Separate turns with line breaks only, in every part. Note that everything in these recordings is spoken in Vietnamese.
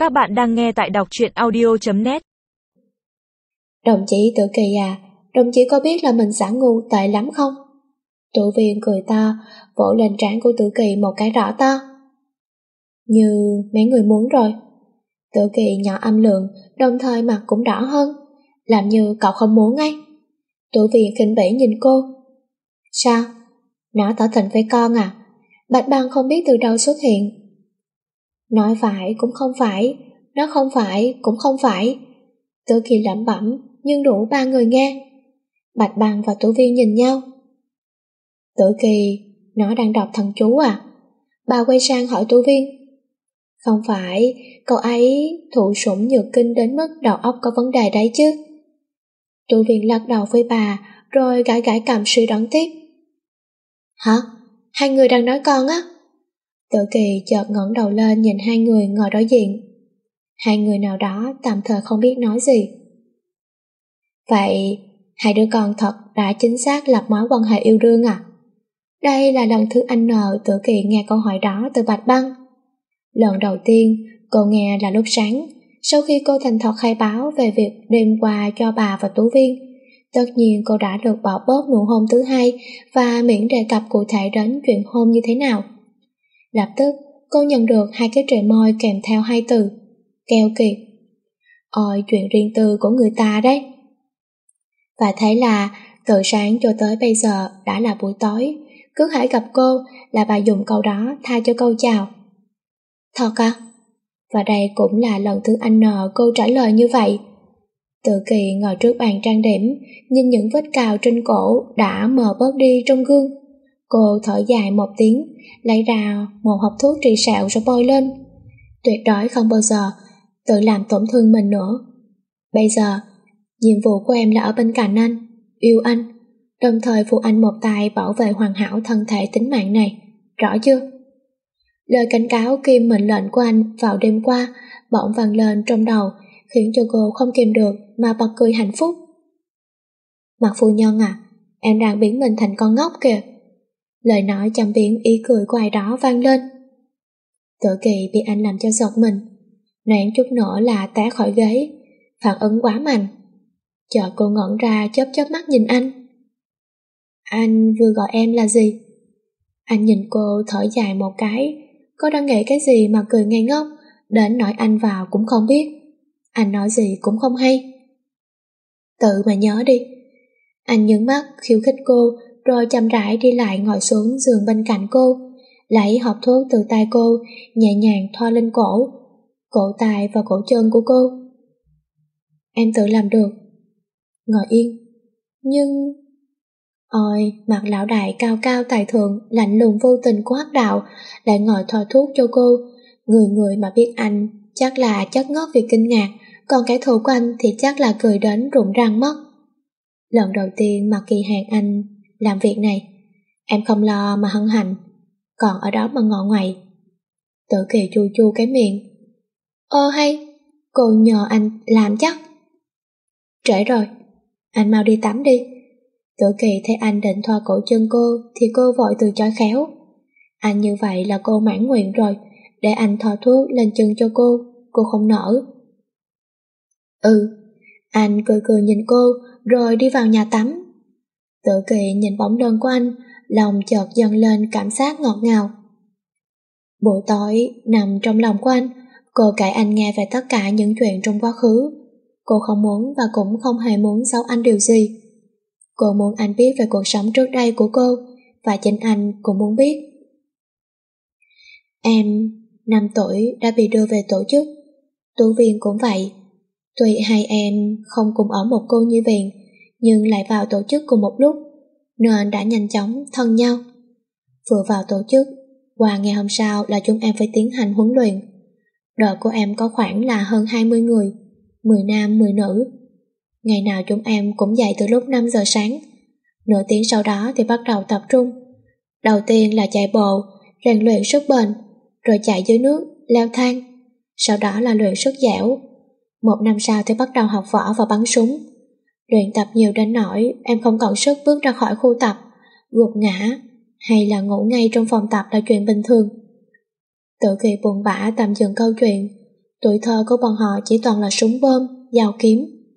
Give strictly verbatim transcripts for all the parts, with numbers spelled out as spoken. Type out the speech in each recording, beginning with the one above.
Các bạn đang nghe tại đọc truyện audio chấm net.
Đồng chí Tử Kỳ à, đồng chí có biết là mình xả ngu tệ lắm không? Tụ viên cười to, vỗ lên trán của Tử Kỳ một cái rõ to. Như mấy người muốn rồi. Tử Kỳ nhỏ âm lượng, đồng thời mặt cũng đỏ hơn, làm như cậu không muốn ngay. Tụ viên khinh bỉ nhìn cô. Sao? Nó tỏ tình với con à? Bạch Băng không biết từ đâu xuất hiện. Nói phải cũng không phải, nó không phải cũng không phải. Tử Kỳ lẩm bẩm nhưng đủ ba người nghe. Bạch Băng và Tử Viên nhìn nhau. Tử Kỳ, nó đang đọc thần chú à? Bà quay sang hỏi Tử Viên. Không phải, cậu ấy thụ sủng nhược kinh đến mức đầu óc có vấn đề đấy chứ. Tử Viên lắc đầu với bà, rồi gãi gãi cầm suy đoán tiếp. Hả? Hai người đang nói con á? Tử Kỳ chợt ngẩng đầu lên nhìn hai người ngồi đối diện. Hai người nào đó tạm thời không biết nói gì. Vậy, hai đứa con thật đã chính xác lập mối quan hệ yêu đương à? Đây là lần thứ anh N Tử Kỳ nghe câu hỏi đó từ Bạch Băng. Lần đầu tiên cô nghe là lúc sáng, sau khi cô thành thật khai báo về việc đêm qua cho bà và Tú Viên. Tất nhiên cô đã được bỏ bớt nụ hôn thứ hai và miễn đề cập cụ thể đến chuyện hôn như thế nào. Lập tức cô nhận được hai cái trề môi kèm theo hai từ keo kiệt. Ôi, chuyện riêng tư của người ta đấy. Và thế là từ sáng cho tới bây giờ đã là buổi tối, cứ hãy gặp cô là bà dùng câu đó thay cho câu chào. Thật à? Và đây cũng là lần thứ anh N cô trả lời như vậy. Tử Kỳ ngồi trước bàn trang điểm, nhìn những vết cào trên cổ đã mờ bớt đi trong gương. Cô thở dài một tiếng, lấy ra một hộp thuốc trị sẹo rồi bôi lên. Tuyệt đối không bao giờ tự làm tổn thương mình nữa. Bây giờ, nhiệm vụ của em là ở bên cạnh anh, yêu anh, đồng thời phụ anh một tay bảo vệ hoàn hảo thân thể tính mạng này. Rõ chưa? Lời cảnh cáo kiêm mệnh lệnh của anh vào đêm qua bỗng vang lên trong đầu, khiến cho cô không kìm được mà bật cười hạnh phúc. Mặt phu nhân à, em đang biến mình thành con ngốc kìa. Lời nói chăm biến ý cười của ai đó vang lên. Tử Kỳ bị anh làm cho giật mình, noãn chút nữa là té khỏi ghế, phản ứng quá mạnh. Chợt cô ngẩn ra chớp chớp mắt nhìn anh. Anh vừa gọi em là gì? Anh nhìn cô thở dài một cái, cô đang nghĩ cái gì mà cười ngây ngốc, đến nỗi anh vào cũng không biết. Anh nói gì cũng không hay. Tự mà nhớ đi. Anh nhướng mắt khiêu khích cô, rồi chậm rãi đi lại ngồi xuống giường bên cạnh cô, lấy hộp thuốc từ tay cô, nhẹ nhàng thoa lên cổ, cổ tay và cổ chân của cô. Em tự làm được. Ngồi yên. Nhưng... Ôi, mặt lão đại cao cao tài thượng, lạnh lùng vô tình của Hắc Đạo lại ngồi thoa thuốc cho cô. Người người mà biết anh chắc là chất ngất vì kinh ngạc, còn kẻ thù của anh thì chắc là cười đến rụng răng mất. Lần đầu tiên mà Kỳ Hạn anh làm việc này, em không lo mà hân hạnh, còn ở đó mà ngọ ngoại. Tử Kỳ chu chu cái miệng. Ơ hay, cô nhờ anh làm chắc. Trễ rồi, anh mau đi tắm đi. Tử Kỳ thấy anh định thoa cổ chân cô thì cô vội từ chối khéo. Anh như vậy là cô mãn nguyện rồi, để anh thoa thuốc lên chân cho cô, cô không nỡ. Ừ, anh cười cười nhìn cô rồi đi vào nhà tắm. Tử Kỳ nhìn bóng lưng của anh, lòng chợt dâng lên cảm giác ngọt ngào. Buổi tối nằm trong lòng của anh, cô kể anh nghe về tất cả những chuyện trong quá khứ. Cô không muốn và cũng không hề muốn giấu anh điều gì. Cô muốn anh biết về cuộc sống trước đây của cô, và chính anh cũng muốn biết. Em, năm tuổi đã bị đưa về tổ chức, Tú Viên cũng vậy. Tuy hai em không cùng ở một cô nhi viện, nhưng lại vào tổ chức cùng một lúc, nên đã nhanh chóng thân nhau. Vừa vào tổ chức, qua ngày hôm sau là chúng em phải tiến hành huấn luyện. Đội của em có khoảng là hơn hai mươi người, mười nam mười nữ. Ngày nào chúng em cũng dậy từ lúc năm giờ sáng. Nửa tiếng sau đó thì bắt đầu tập trung. Đầu tiên là chạy bộ, rèn luyện sức bền, rồi chạy dưới nước, leo thang. Sau đó là luyện sức dẻo. Một năm sau thì bắt đầu học võ và bắn súng. Luyện tập nhiều đến nỗi em không còn sức bước ra khỏi khu tập, gục ngã hay là ngủ ngay trong phòng tập là chuyện bình thường. Tử Kỳ buồn bã tạm dừng câu chuyện. Tuổi thơ của bọn họ chỉ toàn là súng bom, dao kiếm.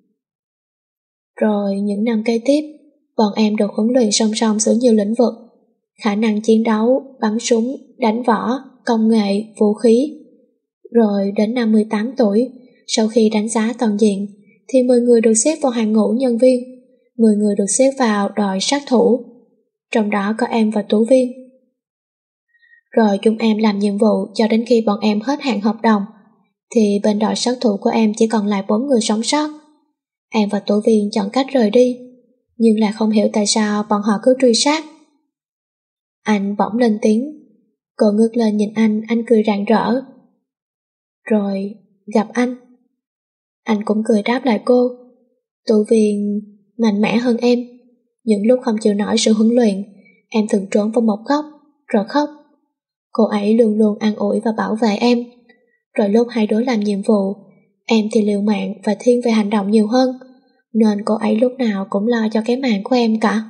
Rồi những năm kế tiếp, bọn em được huấn luyện song song giữa nhiều lĩnh vực, khả năng chiến đấu, bắn súng, đánh võ, công nghệ, vũ khí. Rồi đến năm mười tám tuổi, sau khi đánh giá toàn diện, thì mười người được xếp vào hàng ngũ nhân viên, mười người được xếp vào đội sát thủ, trong đó có em và Tú Viên. Rồi chúng em làm nhiệm vụ cho đến khi bọn em hết hạn hợp đồng, thì bên đội sát thủ của em chỉ còn lại bốn người sống sót. Em và Tú Viên chọn cách rời đi, nhưng lại không hiểu tại sao bọn họ cứ truy sát. Anh bỗng lên tiếng, cô ngước lên nhìn anh, anh cười rạng rỡ. Rồi gặp anh. Anh cũng cười đáp lại cô. Tú Viên mạnh mẽ hơn em. Những lúc không chịu nổi sự huấn luyện, em thường trốn vào một góc, rồi khóc. Cô ấy luôn luôn an ủi và bảo vệ em. Rồi lúc hai đứa làm nhiệm vụ, em thì liều mạng và thiên về hành động nhiều hơn, nên cô ấy lúc nào cũng lo cho cái mạng của em cả.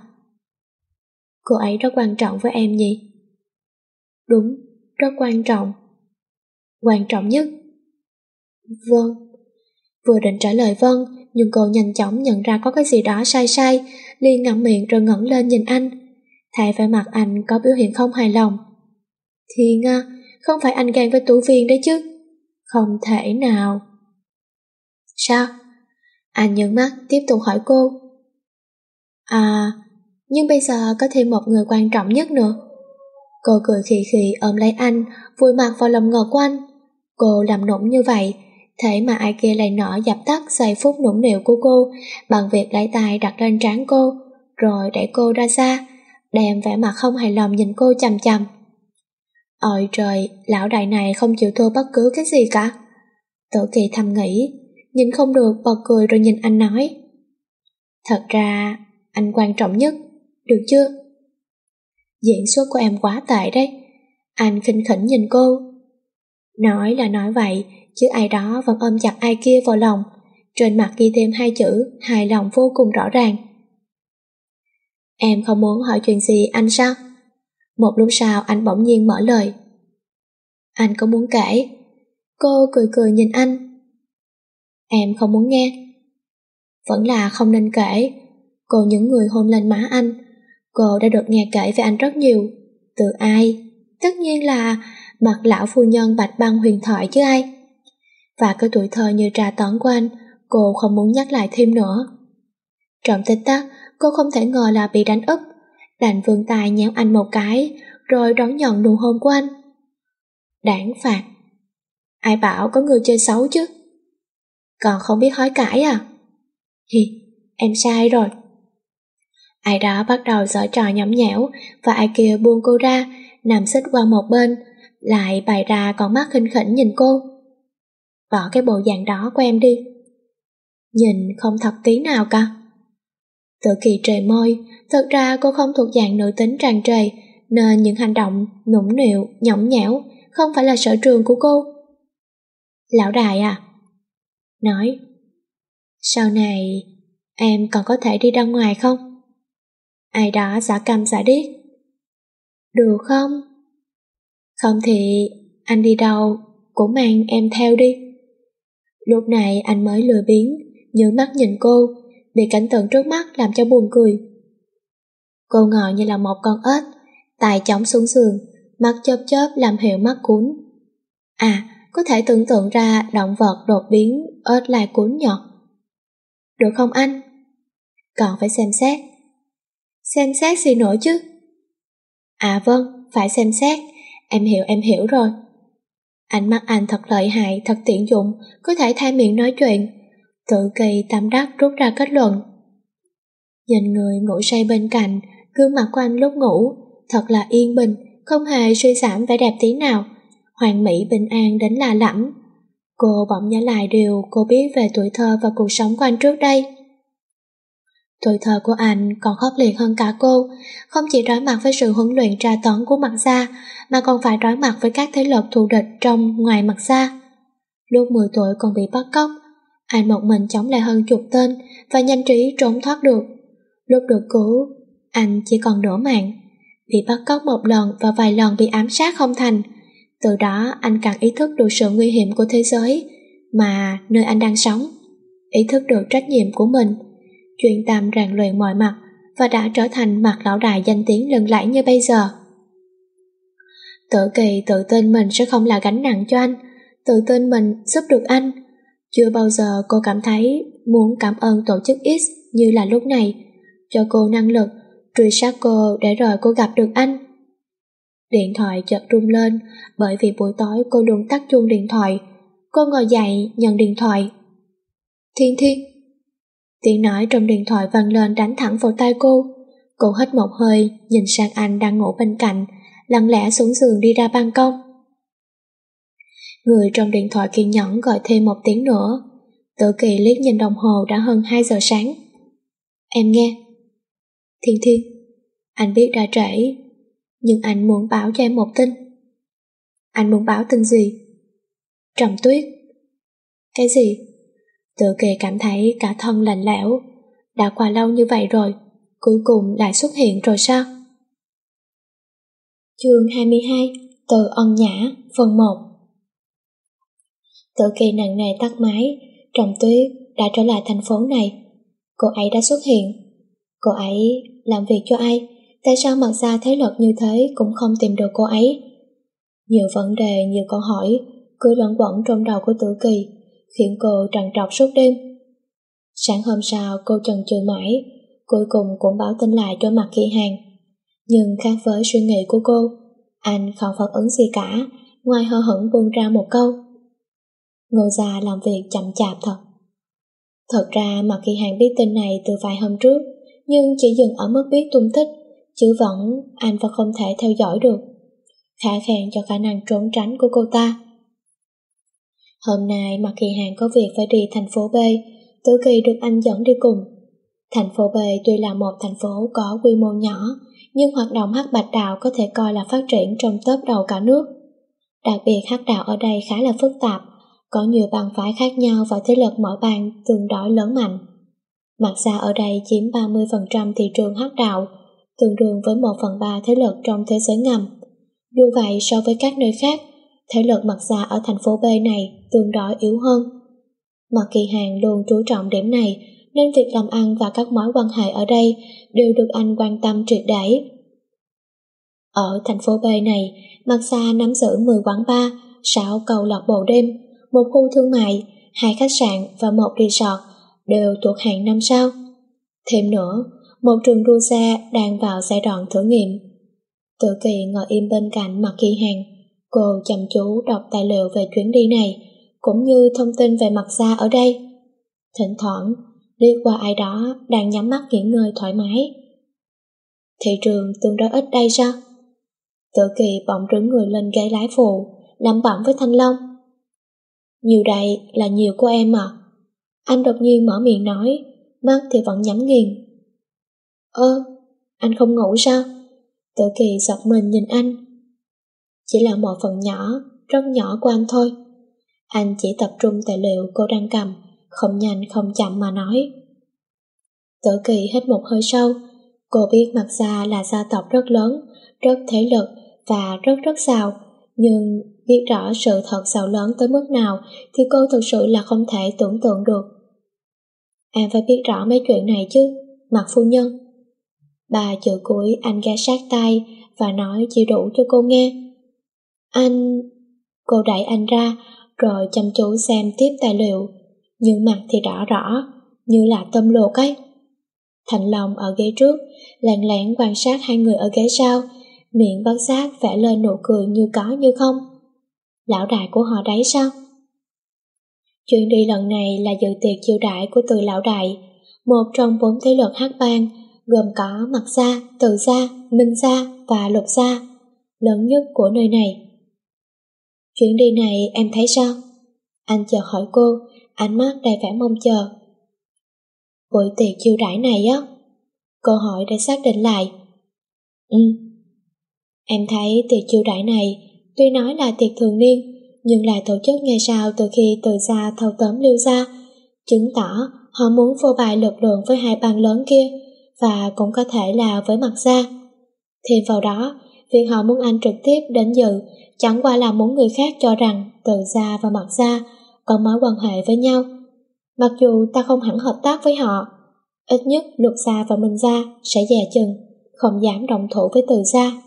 Cô ấy rất quan trọng với em nhỉ? Đúng, rất quan trọng. Quan trọng nhất? Vâng. Vừa định trả lời vâng, nhưng cô nhanh chóng nhận ra có cái gì đó sai sai, liền ngậm miệng rồi ngẩng lên nhìn anh. Thấy vẻ mặt anh có biểu hiện không hài lòng. Thiên à, không phải anh ghen với Tú Viên đấy chứ? Không thể nào. Sao? Anh nhướng mắt tiếp tục hỏi cô. À, nhưng bây giờ có thêm một người quan trọng nhất nữa. Cô cười khì khì ôm lấy anh, vùi mặt vào lòng ngực của anh. Cô làm nũng như vậy, thế mà ai kia lại nỡ dập tắt giây phút nũng nịu của cô bằng việc lấy tay đặt lên trán cô, rồi đẩy cô ra xa, đem vẻ mặt không hài lòng nhìn cô chằm chằm. Ôi trời, lão đại này không chịu thua bất cứ cái gì cả. Tử Kỳ thầm nghĩ, nhìn không được bật cười rồi nhìn anh nói. Thật ra, anh quan trọng nhất, được chưa? Diễn xuất của em quá tệ đấy. Anh khinh khỉnh nhìn cô. Nói là nói vậy, chứ ai đó vẫn ôm chặt ai kia vào lòng, trên mặt ghi thêm hai chữ hài lòng vô cùng rõ ràng. Em không muốn hỏi chuyện gì anh sao? Một lúc sau anh bỗng nhiên mở lời. Anh có muốn kể? Cô cười cười nhìn anh. Em không muốn nghe. Vẫn là không nên kể. Cô những người hôn lên má anh. Cô đã được nghe kể về anh rất nhiều. Từ ai? Tất nhiên là mặt lão phu nhân Bạch Băng huyền thoại chứ ai. Và cái tuổi thơ như trà tấn của anh, cô không muốn nhắc lại thêm nữa. Trong tích tắc, cô không thể ngờ là bị đánh úp, đành vươn tay nhéo anh một cái, rồi đón nhận nụ hôn của anh. Đáng phạt. Ai bảo có người chơi xấu chứ? Còn không biết hối cải à? Hi, em sai rồi. Ai đó bắt đầu giở trò nhõng nhẽo, và ai kia buông cô ra, nằm xích qua một bên, lại bày ra con mắt khinh khỉnh nhìn cô. Bỏ cái bộ dạng đó của em đi. Nhìn không thật tí nào cả. Tử Kỳ trề môi, thật ra cô không thuộc dạng nữ tính tràn trề, nên những hành động nũng nịu, nhõng nhẽo không phải là sở trường của cô. Lão đại à? Nói. Sau này, em còn có thể đi ra ngoài không? Ai đó giả câm giả điếc. Được không? Không thì anh đi đâu cũng mang em theo đi. Lúc này anh mới lười biếng, nhướng mắt nhìn cô, bị cảnh tượng trước mắt làm cho buồn cười. Cô ngồi như là một con ếch, tay chống xuống giường, mắt chớp chớp làm hiệu mắt cuốn. À, có thể tưởng tượng ra động vật đột biến ếch lai cuốn nhọt. Được không anh? Còn phải xem xét. Xem xét gì nữa chứ? À vâng, phải xem xét. Em hiểu em hiểu rồi. Ánh mắt anh thật lợi hại, thật tiện dụng, có thể thay miệng nói chuyện. Tử Kỳ tâm đắc rút ra kết luận. Nhìn người ngủ say bên cạnh, gương mặt của anh lúc ngủ thật là yên bình, không hề suy giảm vẻ đẹp tí nào, hoàn mỹ bình an đến lạ lẫm. Cô bỗng nhớ lại điều cô biết về tuổi thơ và cuộc sống của anh trước đây. Tuổi thơ của anh còn khốc liệt hơn cả cô, không chỉ đối mặt với sự huấn luyện tra tấn của Mạc Gia, mà còn phải đối mặt với các thế lực thù địch trong ngoài Mạc Gia. Lúc mười tuổi còn bị bắt cóc, anh một mình chống lại hơn chục tên và nhanh trí trốn thoát được. Lúc được cứu, anh chỉ còn nửa mạng, bị bắt cóc một lần và vài lần bị ám sát không thành. Từ đó anh càng ý thức được sự nguy hiểm của thế giới, mà nơi anh đang sống, ý thức được trách nhiệm của mình, chuyên tâm rèn luyện mọi mặt và đã trở thành mặt lão đại danh tiếng lừng lẫy như bây giờ. Tử Kỳ tự tin mình sẽ không là gánh nặng cho anh, tự tin mình giúp được anh. Chưa bao giờ cô cảm thấy muốn cảm ơn tổ chức X như là lúc này, cho cô năng lực truy sát cô để rồi cô gặp được anh. Điện thoại chợt rung lên, bởi vì buổi tối cô luôn tắt chuông điện thoại. Cô ngồi dậy nhận điện thoại. Thiên Thiên. Tiếng nói trong điện thoại vang lên đánh thẳng vào tai cô. Cô hít một hơi, nhìn sang anh đang ngủ bên cạnh, lặng lẽ xuống giường đi ra ban công. Người trong điện thoại kiên nhẫn gọi thêm một tiếng nữa. Tử Kỳ liếc nhìn đồng hồ đã hơn hai giờ sáng. Em nghe. Thiên Thiên, anh biết đã trễ, nhưng anh muốn báo cho em một tin. Anh muốn báo tin gì? Trầm Tuyết. Cái gì? Tử Kỳ cảm thấy cả thân lạnh lẽo. Đã qua lâu như vậy rồi, cuối cùng lại xuất hiện rồi sao? Chương hai mươi hai, từ ân nhã, phần một. Tử Kỳ nặng nề tắt máy. Trầm Tuyết đã trở lại thành phố này. Cô ấy đã xuất hiện. Cô ấy làm việc cho ai? Tại sao mặc ra thế lực như thế cũng không tìm được cô ấy? Nhiều vấn đề, nhiều câu hỏi cứ luẩn quẩn trong đầu của Tử Kỳ, khiến cô trằn trọc suốt đêm. Sáng hôm sau cô chần chừ mãi, cuối cùng cũng báo tin lại cho Mạc Kỳ Hàng. Nhưng khác với suy nghĩ của cô, anh không phản ứng gì cả, ngoài hờ hững buông ra một câu: Ngô gia làm việc chậm chạp thật. Thật ra Mạc Kỳ Hàng biết tin này từ vài hôm trước, nhưng chỉ dừng ở mức biết tung tích, chứ vẫn anh vẫn không thể theo dõi được. Khá khen cho khả năng trốn tránh của cô ta. Hôm nay Mạc Kỳ Hàng có việc phải đi thành phố B, Tử Kỳ được anh dẫn đi cùng. Thành phố B tuy là một thành phố có quy mô nhỏ, nhưng hoạt động hắc bạch đạo có thể coi là phát triển trong top đầu cả nước. Đặc biệt hắc đạo ở đây khá là phức tạp, có nhiều bang phái khác nhau và thế lực mỗi bang tương đối lớn mạnh. Mạc gia ở đây chiếm ba mươi phần trăm thị trường hắc đạo, tương đương với một phần ba thế lực trong thế giới ngầm. Dù vậy, so với các nơi khác, thế lực Mạc gia ở thành phố B này tương đối yếu hơn. Mạc Kỳ Hàng luôn chú trọng điểm này, nên việc làm ăn và các mối quan hệ ở đây đều được anh quan tâm triệt để. Ở thành phố B này, Mạc gia nắm giữ mười quán bar, sáu câu lạc bộ đêm, một khu thương mại, hai khách sạn và một resort đều thuộc hạng năm sao. Thêm nữa, một trường đua xe đang vào giai đoạn thử nghiệm. Tử Kỳ ngồi im bên cạnh Mạc Kỳ Hàng, cô chăm chú đọc tài liệu về chuyến đi này, cũng như thông tin về Mạc gia ở đây. Thỉnh thoảng, liếc qua ai đó đang nhắm mắt nghỉ ngơi thoải mái. Thị trường tương đối ít đây sao? Tử Kỳ bỗng đứng người lên ghế lái phụ, lẩm bẩm với Thanh Long. Nhiều đây là nhiều của em à? Anh đột nhiên mở miệng nói, mắt thì vẫn nhắm nghiền. Ơ, anh không ngủ sao? Tử Kỳ giật mình nhìn anh. Chỉ là một phần nhỏ, rất nhỏ của anh thôi. Anh chỉ tập trung tài liệu cô đang cầm, không nhanh không chậm mà nói. Tử Kỳ hít một hơi sâu. Cô biết Mạc gia là gia tộc rất lớn, rất thế lực và rất rất giàu, nhưng biết rõ sự thật giàu lớn tới mức nào thì cô thực sự là không thể tưởng tượng được. Em phải biết rõ mấy chuyện này chứ, Mạc phu nhân. Ba chữ cuối anh ghé sát tay và nói chỉ đủ cho cô nghe. Anh... Cô đẩy anh ra, rồi chăm chú xem tiếp tài liệu, nhưng mặt thì đỏ rõ, như là tôm luộc ấy. Thành Long ở ghế trước, lặng lẽ quan sát hai người ở ghế sau, miệng bất giác vẽ lên nụ cười như có như không. Lão đại của họ đấy sao? Chuyện đi lần này là dự tiệc chiêu đãi của Từ lão đại, một trong bốn thế lực hắc bang, gồm có Mạc gia, Từ gia, Minh gia và Lục gia, lớn nhất của nơi này. Chuyện đi này em thấy sao? Anh chợt hỏi cô, ánh mắt đầy vẻ mong chờ. Buổi tiệc chiêu đãi này á? Cô hỏi để xác định lại. Ừ. Em thấy tiệc chiêu đãi này, tuy nói là tiệc thường niên, nhưng lại tổ chức ngày sau từ khi Từ gia thâu tóm Lưu gia, chứng tỏ họ muốn phô bày lực lượng với hai bang lớn kia, và cũng có thể là với Mạc gia. Thêm vào đó, việc họ muốn anh trực tiếp đến dự chẳng qua là muốn người khác cho rằng Từ gia và Mạc gia có mối quan hệ với nhau. Mặc dù ta không hẳn hợp tác với họ, ít nhất Lục gia và Minh gia sẽ dè chừng, không dám động thủ với Từ gia.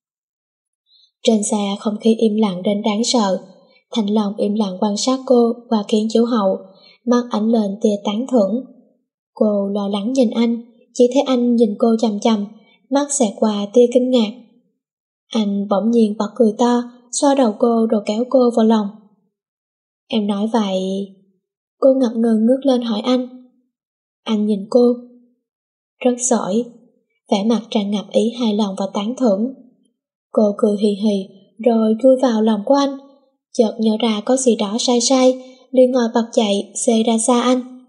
Trên xe không khí im lặng đến đáng sợ. Thành Long im lặng quan sát cô và Kiến Chiếu Hậu, mắt ánh lên tia tán thưởng. Cô lo lắng nhìn anh, chỉ thấy anh nhìn cô chằm chằm, mắt xẹt qua tia kinh ngạc. Anh bỗng nhiên bật cười to, xoa đầu cô rồi kéo cô vào lòng. Em nói vậy... Cô ngập ngừng ngước lên hỏi anh. Anh nhìn cô. Rất giỏi. Vẻ mặt tràn ngập ý hài lòng và tán thưởng. Cô cười hì hì rồi chui vào lòng của anh. Chợt nhớ ra có gì đó sai sai, liền ngồi bật dậy xê ra xa anh.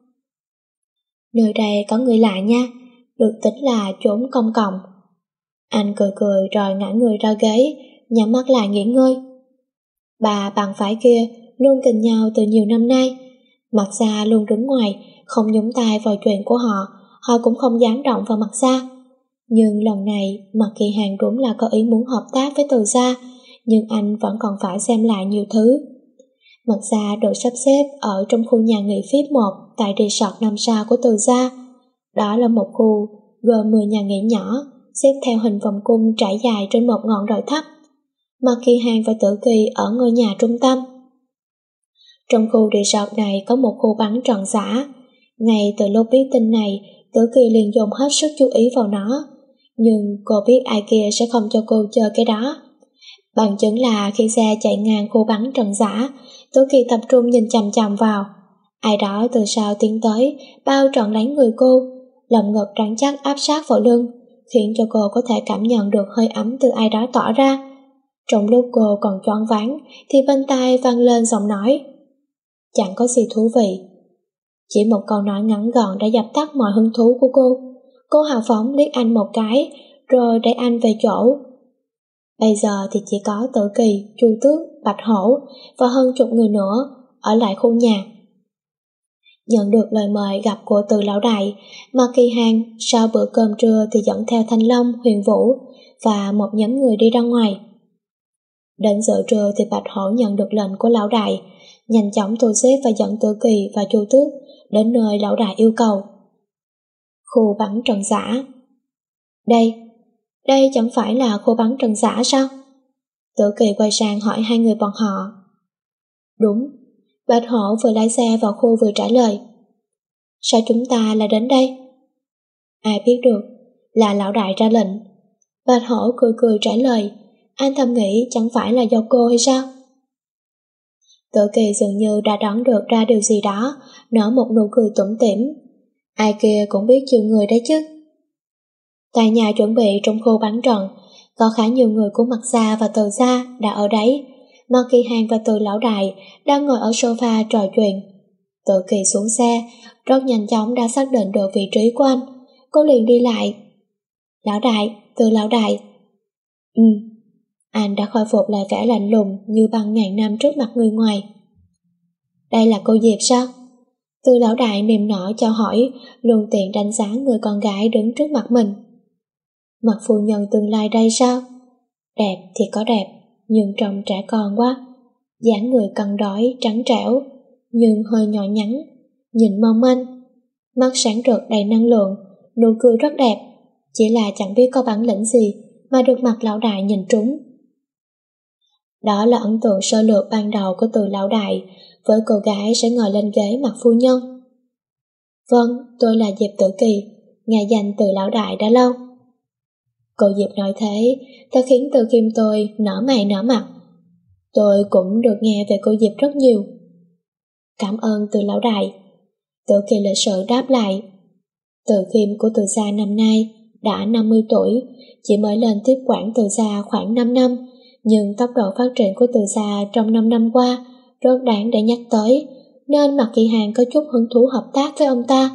Nơi đây có người lạ nha, được tính là chốn công cộng. Anh cười cười rồi ngã người ra ghế, nhắm mắt lại nghỉ ngơi. Bà bằng phải kia luôn kình nhau từ nhiều năm nay. Mặt Gia luôn đứng ngoài, không nhúng tay vào chuyện của họ, họ cũng không dám động vào Mặt Gia. Nhưng lần này, Mạc Kỳ Hàng đúng là có ý muốn hợp tác với Từ gia, nhưng anh vẫn còn phải xem lại nhiều thứ. Mạc Gia được sắp xếp ở trong khu nhà nghỉ vê i pê một tại resort năm sao của Từ gia. Đó là một khu gồm mười nhà nghỉ nhỏ, xếp theo hình vòng cung trải dài trên một ngọn đồi thấp. Mạc Kỳ Hàng và Tử Kỳ ở ngôi nhà trung tâm. Trong khu resort này có một khu bắn tròn giã. Ngay từ lúc biết tin này, Tử Kỳ liền dồn hết sức chú ý vào nó. Nhưng cô biết ai kia sẽ không cho cô chơi cái đó. Bằng chứng là khi xe chạy ngang khu bắn tròn giã, Tử Kỳ tập trung nhìn chằm chằm vào. Ai đó từ sau tiến tới, bao trọn lấy người cô, lòng ngực rắn chắc áp sát vào lưng, khiến cho cô có thể cảm nhận được hơi ấm từ ai đó tỏ ra. Trong lúc cô còn choáng váng, thì bên tai vang lên giọng nói. Chẳng có gì thú vị. Chỉ một câu nói ngắn gọn đã dập tắt mọi hứng thú của cô. Cô hào phóng liếc anh một cái, rồi đẩy anh về chỗ. Bây giờ thì chỉ có Tử Kỳ, Chu Tước, Bạch Hổ và hơn chục người nữa ở lại khu nhà. Nhận được lời mời gặp của Từ lão đại, Mạc Kỳ Hàng sau bữa cơm trưa thì dẫn theo Thanh Long, Huyền Vũ và một nhóm người đi ra ngoài. Đến giờ trưa thì Bạch Hổ nhận được lệnh của lão đại, nhanh chóng thu xếp và dẫn Tử Kỳ và Chu Tước đến nơi lão đại yêu cầu. Khu bắn tròn giã. Đây, đây chẳng phải là khu bắn tròn giã sao? Tử Kỳ quay sang hỏi hai người bọn họ. Đúng, Bạch Hổ vừa lái xe vào khu vừa trả lời. Sao chúng ta lại đến đây? Ai biết được, là lão đại ra lệnh. Bạch Hổ cười cười trả lời, anh thầm nghĩ chẳng phải là do cô hay sao? Tử Kỳ dường như đã đoán được ra điều gì đó, nở một nụ cười tủm tỉm. Ai kia cũng biết chiều người đấy chứ. Tại nhà chuẩn bị trong khu bắn trận, có khá nhiều người của Mạc gia và Từ gia đã ở đấy. Mạc Kỳ Hàng và Từ lão đại đang ngồi ở sofa trò chuyện. Tử Kỳ xuống xe, rất nhanh chóng đã xác định được vị trí của anh. Cô liền đi lại. Lão đại, Từ lão đại. Ừ, anh đã khôi phục lại vẻ lạnh lùng như băng ngàn năm trước mặt người ngoài. Đây là cô Diệp sao? Từ lão đại niềm nở chào hỏi, luôn tiện đánh giá người con gái đứng trước mặt mình. Mặt phu nhân tương lai đây sao? Đẹp thì có đẹp, nhưng trông trẻ con quá. Dáng người cân đối, trắng trẻo, nhưng hơi nhỏ nhắn, nhìn mong manh. Mắt sáng rực đầy năng lượng, nụ cười rất đẹp, chỉ là chẳng biết có bản lĩnh gì mà được mặt lão đại nhìn trúng. Đó là ấn tượng sơ lược ban đầu của Từ lão đại với cô gái sẽ ngồi lên ghế mặt phu nhân. Vâng, tôi là Diệp Tử Kỳ, nghe danh Từ lão đại đã lâu. Cô Diệp nói thế, thật khiến Từ Kim tôi nở mày nở mặt. Tôi cũng được nghe về cô Diệp rất nhiều. Cảm ơn Từ lão đại. Tử Kỳ lịch sự đáp lại. Từ Kim của Từ gia năm nay đã năm mươi tuổi, chỉ mới lên tiếp quản Từ gia khoảng năm năm, nhưng tốc độ phát triển của Từ gia trong năm năm qua rất đáng để nhắc tới, nên Mạc Kỳ Hàng có chút hứng thú hợp tác với ông ta.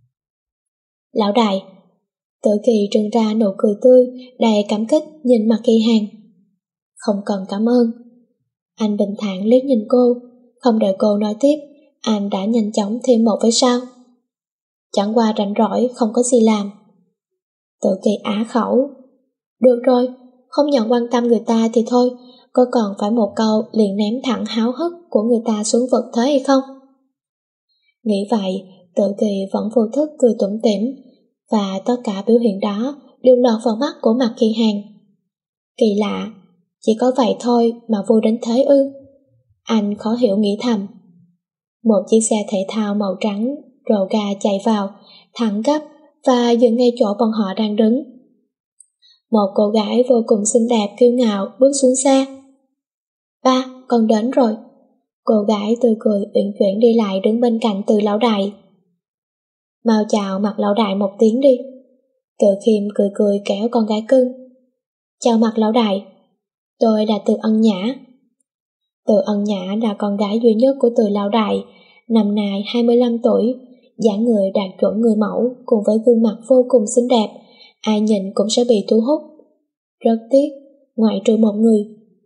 Lão đại. Tử Kỳ trưng ra nụ cười tươi đầy cảm kích nhìn Mạc Kỳ Hàng. Không cần cảm ơn. Anh bình thản liếc nhìn cô, không đợi cô nói tiếp, anh đã nhanh chóng thêm một với sao. Chẳng qua rảnh rỗi không có gì làm. Tử Kỳ á khẩu. Được rồi, không nhận quan tâm người ta thì thôi, có còn phải một câu liền ném thẳng háo hức của người ta xuống vực thế hay không? Nghĩ vậy, Tự Kỳ vẫn vô thức cười tủm tỉm, và tất cả biểu hiện đó đều lọt vào mắt của Mạc Kỳ Hàng. Kỳ lạ, chỉ có vậy thôi mà vui đến thế ư? Anh khó hiểu nghĩ thầm. Một chiếc xe thể thao màu trắng rồ ga chạy vào, thẳng gấp và dừng ngay chỗ bọn họ đang đứng. Một cô gái vô cùng xinh đẹp kiêu ngạo bước xuống xe. Ba, con đến rồi. Cô gái tươi cười uyển chuyển đi lại đứng bên cạnh Từ lão đại. Mau chào Mạc lão đại một tiếng đi. Tự Khiêm cười cười kéo con gái cưng. Chào Mạc lão đại, tôi là Từ Ân Nhã. Từ Ân Nhã là con gái duy nhất của Từ lão đại, năm nay hai mươi lăm tuổi, dáng người đạt chuẩn người mẫu cùng với gương mặt vô cùng xinh đẹp, ai nhìn cũng sẽ bị thu hút. Rất tiếc, ngoại trừ một người.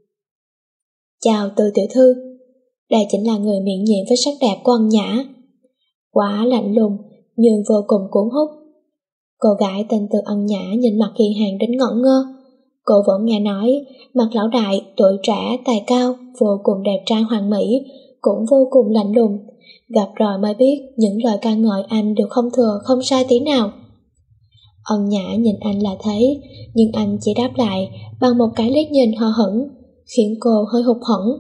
Chào Từ tiểu thư, đây chính là người miễn nhiễm với sắc đẹp của Ân Nhã. Quá lạnh lùng nhưng vô cùng cuốn hút. Cô gái tên Từ Ân Nhã nhìn Mạc Kỳ Hàng đến ngẩn ngơ. Cô vẫn nghe nói Mạc lão đại tuổi trẻ tài cao, vô cùng đẹp trai hoàn mỹ, cũng vô cùng lạnh lùng. Gặp rồi mới biết những lời ca ngợi anh đều không thừa không sai tí nào. Ân Nhã nhìn anh là thấy, nhưng anh chỉ đáp lại bằng một cái liếc nhìn hờ hững, khiến cô hơi hụt hẫng.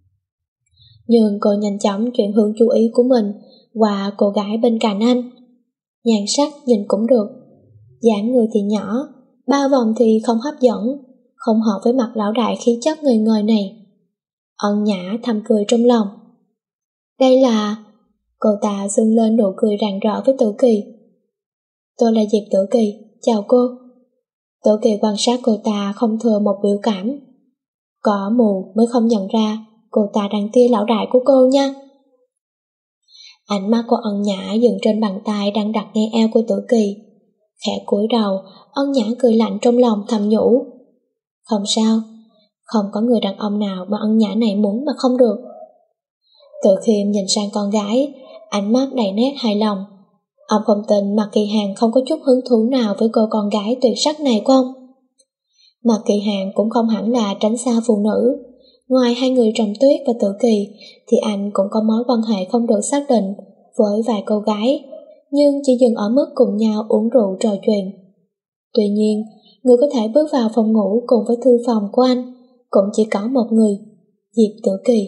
Nhưng cô nhanh chóng chuyển hướng chú ý của mình qua cô gái bên cạnh anh. Nhan sắc nhìn cũng được, dáng người thì nhỏ, ba vòng thì không hấp dẫn, không hợp với Mạc lão đại khí chất người ngời này. Ân Nhã thầm cười trong lòng. Đây là... Cô ta xưng lên nụ cười rạng rỡ với Tử Kỳ. Tôi là Diệp Tử Kỳ, chào cô. Tử Kỳ quan sát cô ta không thừa một biểu cảm. Có mù mới không nhận ra cô ta đang tia lão đại của cô nha. Ánh mắt của Ân Nhã dừng trên bàn tay đang đặt ngay eo của Tử Kỳ. Khẽ cúi đầu, Ân Nhã cười lạnh trong lòng thầm nhủ. Không sao, không có người đàn ông nào mà Ân Nhã này muốn mà không được. Tự Khiêm nhìn sang con gái, ánh mắt đầy nét hài lòng. Ông không tin Mạc Kỳ Hàng không có chút hứng thú nào với cô con gái tuyệt sắc này của ông. Mạc Kỳ Hàng cũng không hẳn là tránh xa phụ nữ. Ngoài hai người Trầm Tuyết và Tử Kỳ thì anh cũng có mối quan hệ không được xác định với vài cô gái, nhưng chỉ dừng ở mức cùng nhau uống rượu trò chuyện. Tuy nhiên, người có thể bước vào phòng ngủ cùng với thư phòng của anh cũng chỉ có một người, Diệp Tử Kỳ.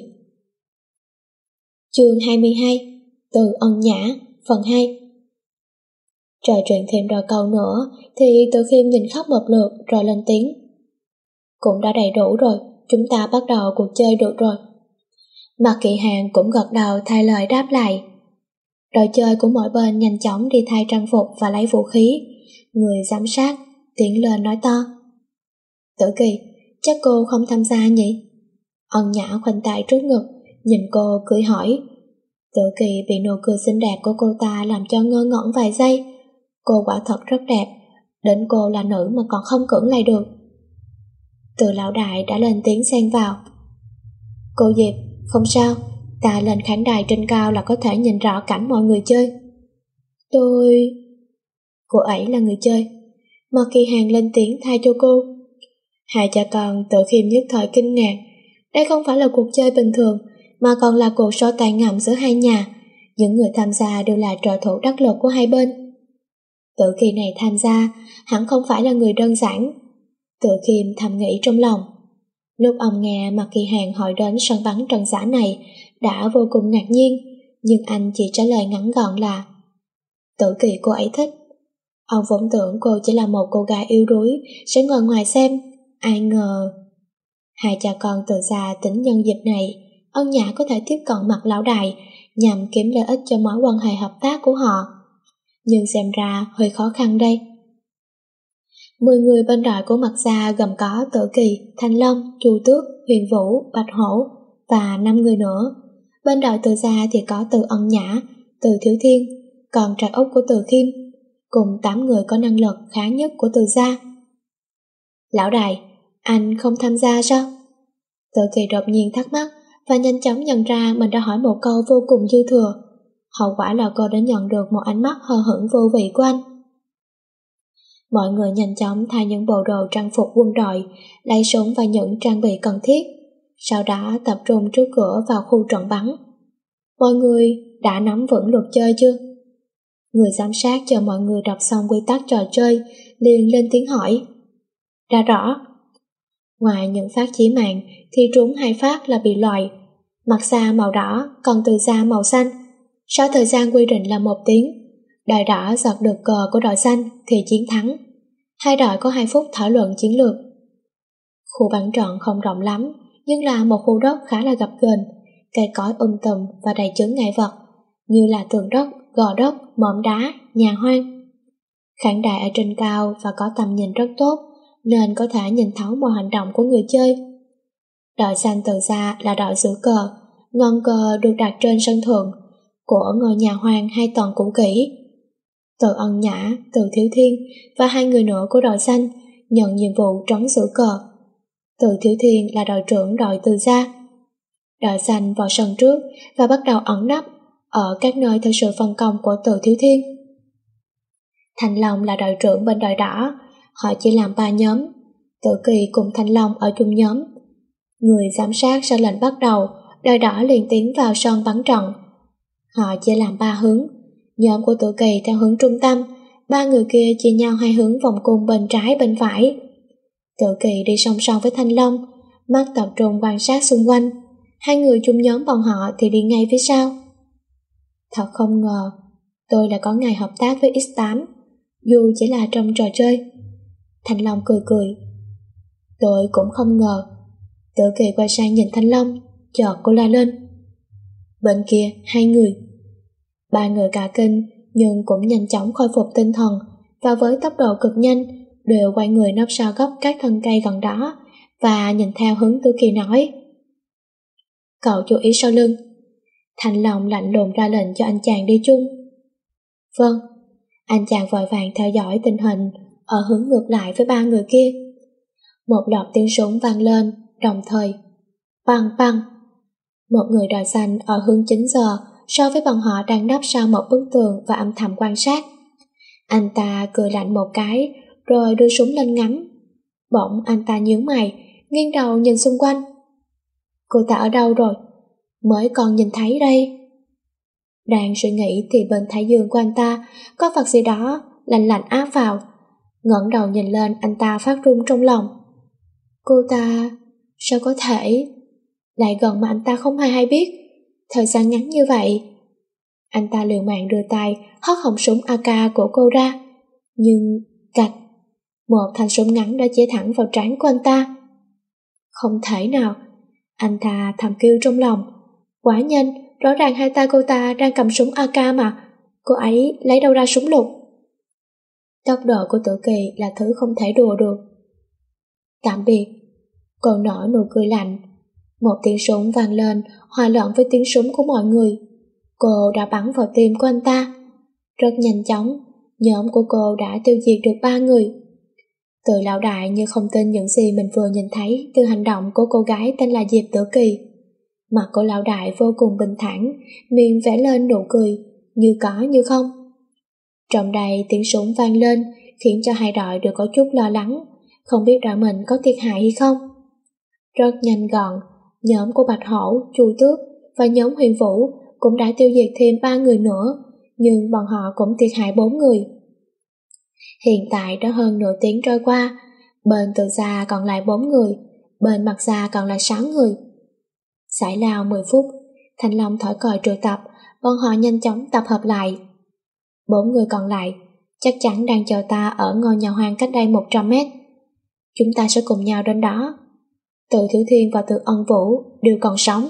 Chương hai mươi hai, Từ Ân Nhã, phần hai. Trò chuyện thêm đôi câu nữa thì Từ Khiêm nhìn khắp một lượt rồi lên tiếng. Cũng đã đầy đủ rồi, chúng ta bắt đầu cuộc chơi được rồi. Mạc Kỳ Hàng cũng gật đầu thay lời đáp lại. Đội chơi của mỗi bên nhanh chóng đi thay trang phục và lấy vũ khí. Người giám sát tiến lên nói to. Tử Kỳ, chắc cô không tham gia nhỉ? Ân Nhã khoanh tay trước ngực, nhìn cô cười hỏi. Tử Kỳ bị nụ cười xinh đẹp của cô ta làm cho ngơ ngẩn vài giây. Cô quả thật rất đẹp, đến cô là nữ mà còn không cưỡng lại được. Từ lão đại đã lên tiếng xen vào. Cô Diệp, không sao, ta lên khán đài trên cao là có thể nhìn rõ cảnh mọi người chơi. Tôi... Cô ấy là người chơi. Mạc Kỳ Hàng lên tiếng thay cho cô. Hai cha con Tự Khiêm nhất thời kinh ngạc. Đây không phải là cuộc chơi bình thường, mà còn là cuộc so tài ngầm giữa hai nhà. Những người tham gia đều là trợ thủ đắc lực của hai bên. Tự Kỳ này tham gia hẳn không phải là người đơn giản. Tự Khiêm thầm nghĩ trong lòng. Lúc ông nghe Mạc Kỳ Hàng hỏi đến sân bắn trần giả này đã vô cùng ngạc nhiên, nhưng anh chỉ trả lời ngắn gọn là Tự Kỳ cô ấy thích. Ông vốn tưởng cô chỉ là một cô gái yếu đuối sẽ ngồi ngoài xem, ai ngờ. Hai cha con từ xa tính nhân dịp này, Ân Nhã có thể tiếp cận Mạc lão đại nhằm kiếm lợi ích cho mối quan hệ hợp tác của họ. Nhưng xem ra hơi khó khăn đây. Mười người bên đội của Mạc gia gồm có Tử Kỳ, Thanh Long, Chu Tước, Huyền Vũ, Bạch Hổ và năm người nữa. Bên đội Từ gia thì có Từ Ân Nhã, Từ Thiếu Thiên, còn trạc úc của Từ Khiêm, cùng tám người có năng lực khá nhất của Từ gia. Lão đại, anh không tham gia sao? Tử Kỳ đột nhiên thắc mắc và nhanh chóng nhận ra mình đã hỏi một câu vô cùng dư thừa. Hậu quả là cô đã nhận được một ánh mắt hờ hững vô vị của anh. Mọi người nhanh chóng thay những bộ đồ trang phục quân đội, lấy súng và những trang bị cần thiết, sau đó tập trung trước cửa vào khu trận bắn. Mọi người đã nắm vững luật chơi chưa? Người giám sát chờ mọi người đọc xong quy tắc trò chơi, liền lên tiếng hỏi. Đã rõ. Ngoài những phát chí mạng thì trúng hai phát là bị loại, mặt xa màu đỏ, còn từ xa màu xanh. Sau thời gian quy định là một tiếng, đội đỏ giật được cờ của đội xanh thì chiến thắng. Hai đội có hai phút thảo luận chiến lược. Khu bắn trận không rộng lắm, nhưng là một khu đất khá là gập ghềnh, cây cối um tùm và đầy chướng ngại vật, như là tường đất, gò đất, mỏm đá, nhà hoang. Khán đài ở trên cao và có tầm nhìn rất tốt, nên có thể nhìn thấu mọi hành động của người chơi. Đội xanh từ xa là đội giữ cờ, ngọn cờ được đặt trên sân thượng của ngôi nhà hoang hai tầng cũ kỹ. Từ Ân Nhã, Từ Thiếu Thiên và hai người nữa của đội xanh nhận nhiệm vụ trấn giữ cờ. Từ Thiếu Thiên là đội trưởng đội từ xa. Đội xanh vào sân trước và bắt đầu ẩn nấp ở các nơi theo sự phân công của Từ Thiếu Thiên. Thanh Long là đội trưởng bên đội đỏ, họ chia làm ba nhóm. Tử Kỳ cùng Thanh Long ở chung nhóm. Người giám sát sau lệnh bắt đầu, đội đỏ liền tiến vào sân bắn trận. Họ chia làm ba hướng. Nhóm của Tử Kỳ theo hướng trung tâm, ba người kia chia nhau hai hướng vòng cung bên trái bên phải. Tử Kỳ đi song song với Thanh Long, mắt tập trung quan sát xung quanh. Hai người chung nhóm bọn họ thì đi ngay phía sau. Thật không ngờ, tôi đã có ngày hợp tác với ích tám, dù chỉ là trong trò chơi. Thanh Long cười cười. Tôi cũng không ngờ. Tử Kỳ quay sang nhìn Thanh Long, chợt cô la lên. Bên kia, hai người. Ba người cả kinh, nhưng cũng nhanh chóng khôi phục tinh thần, và với tốc độ cực nhanh, đều quay người nấp sau gốc các thân cây gần đó, và nhìn theo hướng Tử Kỳ nói. Cậu chú ý sau lưng. Thanh Long lạnh lùng ra lệnh cho anh chàng đi chung. Vâng. Anh chàng vội vàng theo dõi tình hình ở hướng ngược lại với ba người kia. Một loạt tiếng súng vang lên, đồng thời. Băng băng. Một người đội xanh ở hướng chín giờ so với bọn họ đang nấp sau một bức tường và âm thầm quan sát. Anh ta cười lạnh một cái, rồi đưa súng lên ngắm. Bỗng anh ta nhướng mày, nghiêng đầu nhìn xung quanh. Cô ta ở đâu rồi? Mới còn nhìn thấy đây. Đang suy nghĩ thì bên thái dương của anh ta có vật gì đó lạnh lạnh áp vào. Ngẩng đầu nhìn lên, anh ta phát run trong lòng. Cô ta... sao có thể... lại gần mà anh ta không hề hay biết. Thời gian ngắn như vậy. Anh ta liều mạng đưa tay hất họng súng a ca của cô ra. Nhưng... cạch. Một thanh súng ngắn đã chĩa thẳng vào trán của anh ta. Không thể nào. Anh ta thầm kêu trong lòng. Quá nhanh, rõ ràng hai tay cô ta đang cầm súng a ca mà. Cô ấy lấy đâu ra súng lục? Tốc độ của Tử Kỳ là thứ không thể đùa được. Tạm biệt. Cô nở nụ cười lạnh. Một tiếng súng vang lên, hòa lẫn với tiếng súng của mọi người. Cô đã bắn vào tim của anh ta. Rất nhanh chóng, nhóm của cô đã tiêu diệt được ba người. Từ lão đại như không tin những gì mình vừa nhìn thấy từ hành động của cô gái tên là Diệp Tử Kỳ. Mặt của lão đại vô cùng bình thản, miệng vẽ lên nụ cười, như có như không. Trong đây tiếng súng vang lên, khiến cho hai đội đều có chút lo lắng, không biết đội mình có thiệt hại hay không. Rất nhanh gọn, nhóm của Bạch Hổ, Chu Tước và nhóm Huyền Vũ cũng đã tiêu diệt thêm ba người nữa, nhưng bọn họ cũng thiệt hại bốn người. Hiện tại đã hơn nửa tiếng trôi qua, bên từ xa còn lại bốn người, bên mặt xa còn lại sáu người. Giải lao mười phút, Thanh Long thổi còi triệu tập, bọn họ nhanh chóng tập hợp lại. Bốn người còn lại chắc chắn đang chờ ta ở ngôi nhà hoang cách đây một trăm mét. Chúng ta sẽ cùng nhau đến đó. Từ Thiếu Thiên và Từ Ân Vũ đều còn sống.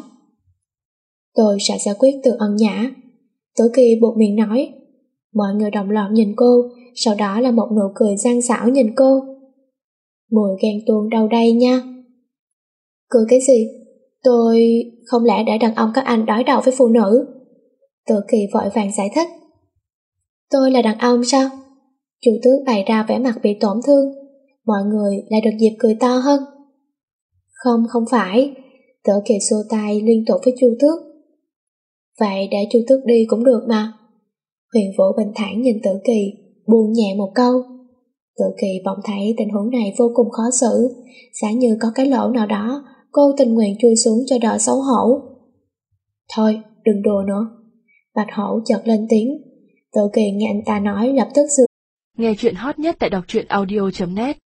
Tôi sẽ giải quyết Từ Ân Nhã. Tử Kỳ buộc miệng nói. Mọi người đồng loạt nhìn cô, sau đó là một nụ cười gian xảo nhìn cô. Mùi ghen tuông đâu đây nha. Cười cái gì? Tôi... không lẽ để đàn ông các anh đối đầu với phụ nữ? Tử Kỳ vội vàng giải thích. Tôi là đàn ông sao? Chu Tước bày ra vẻ mặt bị tổn thương. Mọi người lại được dịp cười to hơn. Không, không phải. Tử Kỳ xua tay liên tục với Chu Tước. Vậy để Chu Tước đi cũng được mà. Huyền Vũ bình thản nhìn Tử Kỳ, buông nhẹ một câu. Tử Kỳ bỗng thấy tình huống này vô cùng khó xử, giả như có cái lỗ nào đó cô tình nguyện chui xuống cho đỡ xấu hổ. Thôi, đừng đùa nữa. Bạch Hổ chợt lên tiếng. Tự Kỳ nghe anh ta nói lập tức dư.
Nghe chuyện hot nhất tại đọc truyện audio chấm net.